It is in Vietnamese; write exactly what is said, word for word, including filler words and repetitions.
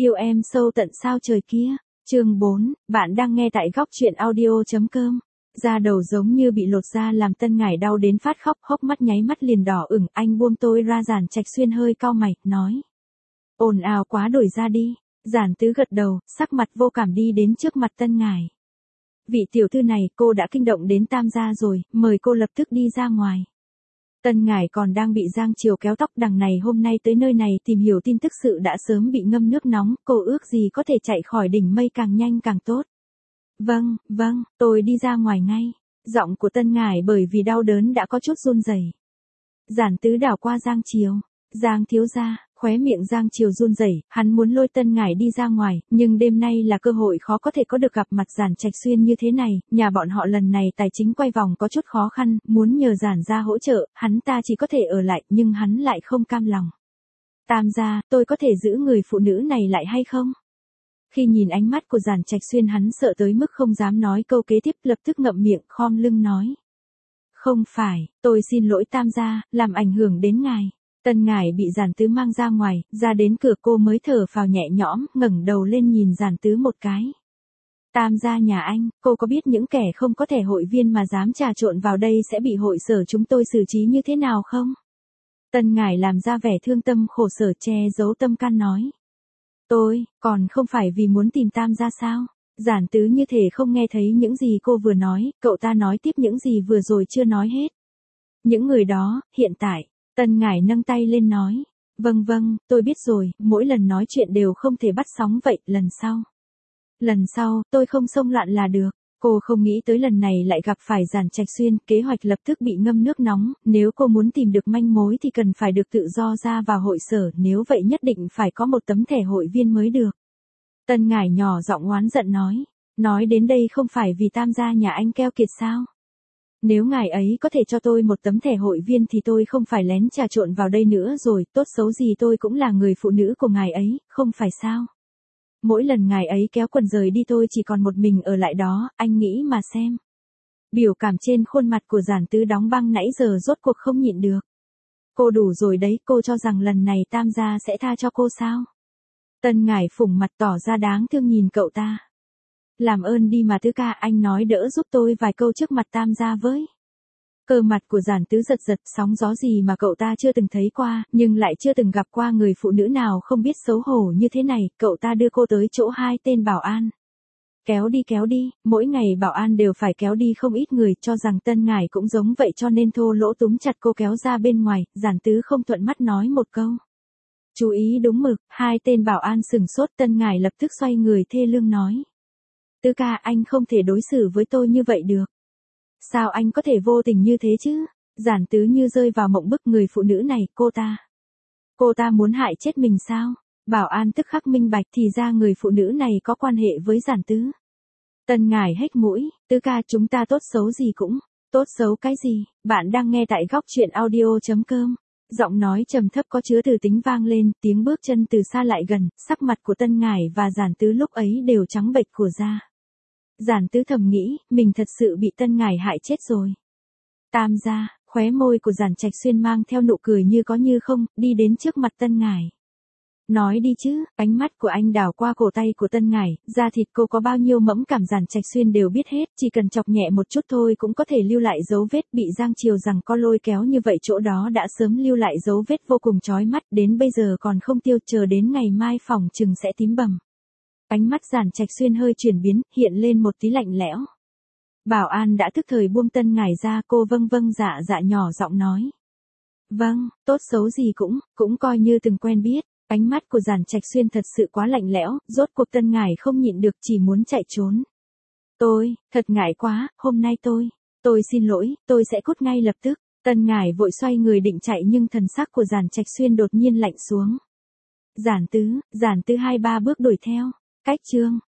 Yêu em sâu tận sao trời kia. Chương bốn, bạn đang nghe tại góc truyện audio chấm com. Da đầu giống như bị lột da làm Tân Ngải đau đến phát khóc, hốc mắt nháy mắt liền đỏ ửng. Anh buông tôi ra. Giản Trạch Xuyên hơi cau mày, nói. Ồn ào quá, đổi ra đi. Giản Tứ gật đầu, sắc mặt vô cảm đi đến trước mặt Tân Ngải. Vị tiểu thư này, cô đã kinh động đến Tam gia rồi, mời cô lập tức đi ra ngoài. Tân Ngải còn đang bị Giang Triều kéo tóc, đằng này hôm nay tới nơi này tìm hiểu tin tức sự đã sớm bị ngâm nước nóng, cô ước gì có thể chạy khỏi đỉnh mây càng nhanh càng tốt. Vâng, vâng, tôi đi ra ngoài ngay. Giọng của Tân Ngải bởi vì đau đớn đã có chút run rẩy. Giản Tứ đảo qua Giang Triều. Giang thiếu gia. Khóe miệng Giang Triều run rẩy, hắn muốn lôi Tân Ngải đi ra ngoài, nhưng đêm nay là cơ hội khó có thể có được gặp mặt Giản Trạch Xuyên như thế này, nhà bọn họ lần này tài chính quay vòng có chút khó khăn, muốn nhờ Giản gia hỗ trợ, hắn ta chỉ có thể ở lại, nhưng hắn lại không cam lòng. Tam gia, tôi có thể giữ người phụ nữ này lại hay không? Khi nhìn ánh mắt của Giản Trạch Xuyên, hắn sợ tới mức không dám nói câu kế tiếp, lập tức ngậm miệng, khom lưng nói. Không phải, tôi xin lỗi Tam gia, làm ảnh hưởng đến ngài. Tân Ngải bị Giản Tứ mang ra ngoài, ra đến cửa cô mới thở phào nhẹ nhõm, ngẩng đầu lên nhìn Giản Tứ một cái. Tam gia nhà anh, cô có biết những kẻ không có thẻ hội viên mà dám trà trộn vào đây sẽ bị hội sở chúng tôi xử trí như thế nào không? Tân Ngải làm ra vẻ thương tâm khổ sở, che giấu tâm can nói. Tôi, còn không phải vì muốn tìm Tam gia sao? Giản Tứ như thể không nghe thấy những gì cô vừa nói, cậu ta nói tiếp những gì vừa rồi chưa nói hết. Những người đó, hiện tại. Tân Ngải nâng tay lên nói. Vâng vâng, tôi biết rồi, mỗi lần nói chuyện đều không thể bắt sóng vậy, lần sau. Lần sau, tôi không xông loạn là được. Cô không nghĩ tới lần này lại gặp phải Giản Trạch Xuyên, kế hoạch lập tức bị ngâm nước nóng, nếu cô muốn tìm được manh mối thì cần phải được tự do ra vào hội sở, nếu vậy nhất định phải có một tấm thẻ hội viên mới được. Tân Ngải nhỏ giọng oán giận nói. Nói đến đây không phải vì Tam gia nhà anh keo kiệt sao? Nếu ngài ấy có thể cho tôi một tấm thẻ hội viên thì tôi không phải lén trà trộn vào đây nữa rồi, tốt xấu gì tôi cũng là người phụ nữ của ngài ấy, không phải sao? Mỗi lần ngài ấy kéo quần rời đi tôi chỉ còn một mình ở lại đó, anh nghĩ mà xem. Biểu cảm trên khuôn mặt của Giản Tứ đóng băng nãy giờ rốt cuộc không nhịn được. Cô đủ rồi đấy, cô cho rằng lần này Tam gia sẽ tha cho cô sao? Tân Ngải phủng mặt tỏ ra đáng thương nhìn cậu ta. Làm ơn đi mà Tứ ca, anh nói đỡ giúp tôi vài câu trước mặt Tam gia với. Cơ mặt của Giản Tứ giật giật, sóng gió gì mà cậu ta chưa từng thấy qua, nhưng lại chưa từng gặp qua người phụ nữ nào không biết xấu hổ như thế này, cậu ta đưa cô tới chỗ hai tên bảo an. Kéo đi kéo đi, mỗi ngày bảo an đều phải kéo đi không ít người, cho rằng Tân Ngải cũng giống vậy cho nên thô lỗ túm chặt cô kéo ra bên ngoài, Giản Tứ không thuận mắt nói một câu. Chú ý đúng mực, hai tên bảo an sừng sốt, Tân Ngải lập tức xoay người thê lương nói. Tứ ca, anh không thể đối xử với tôi như vậy được. Sao anh có thể vô tình như thế chứ? Giản Tứ như rơi vào mộng bức, người phụ nữ này, cô ta. Cô ta muốn hại chết mình sao? Bảo an tức khắc minh bạch, thì ra người phụ nữ này có quan hệ với Giản Tứ. Tân Ngải hét mũi, Tứ ca, chúng ta tốt xấu gì cũng. Tốt xấu cái gì? Bạn đang nghe tại góc truyện audio chấm com. Giọng nói trầm thấp có chứa từ tính vang lên, tiếng bước chân từ xa lại gần, sắc mặt của Tân Ngải và Giản Tứ lúc ấy đều trắng bệch của da. Giản Tứ thầm nghĩ, mình thật sự bị Tân Ngải hại chết rồi. Tam gia, khóe môi của Giản Trạch Xuyên mang theo nụ cười như có như không, đi đến trước mặt Tân Ngải. Nói đi chứ, ánh mắt của anh đảo qua cổ tay của Tân Ngải, da thịt cô có bao nhiêu mẫm cảm Giản Trạch Xuyên đều biết hết, chỉ cần chọc nhẹ một chút thôi cũng có thể lưu lại dấu vết, bị Giang Triều rằng co lôi kéo như vậy chỗ đó đã sớm lưu lại dấu vết vô cùng chói mắt, đến bây giờ còn không tiêu, chờ đến ngày mai phòng chừng sẽ tím bầm. Ánh mắt Giản Trạch Xuyên hơi chuyển biến, hiện lên một tí lạnh lẽo. Bảo an đã tức thời buông Tân Ngải ra, cô vâng vâng dạ dạ nhỏ giọng nói. Vâng, tốt xấu gì cũng, cũng coi như từng quen biết. Ánh mắt của Giản Trạch Xuyên thật sự quá lạnh lẽo, rốt cuộc Tân Ngải không nhịn được chỉ muốn chạy trốn. Tôi, thật ngại quá, hôm nay tôi, tôi xin lỗi, tôi sẽ cút ngay lập tức. Tân Ngải vội xoay người định chạy nhưng thần sắc của Giản Trạch Xuyên đột nhiên lạnh xuống. Giản Tứ, Giản Tứ hai ba bước đuổi theo. Cách chương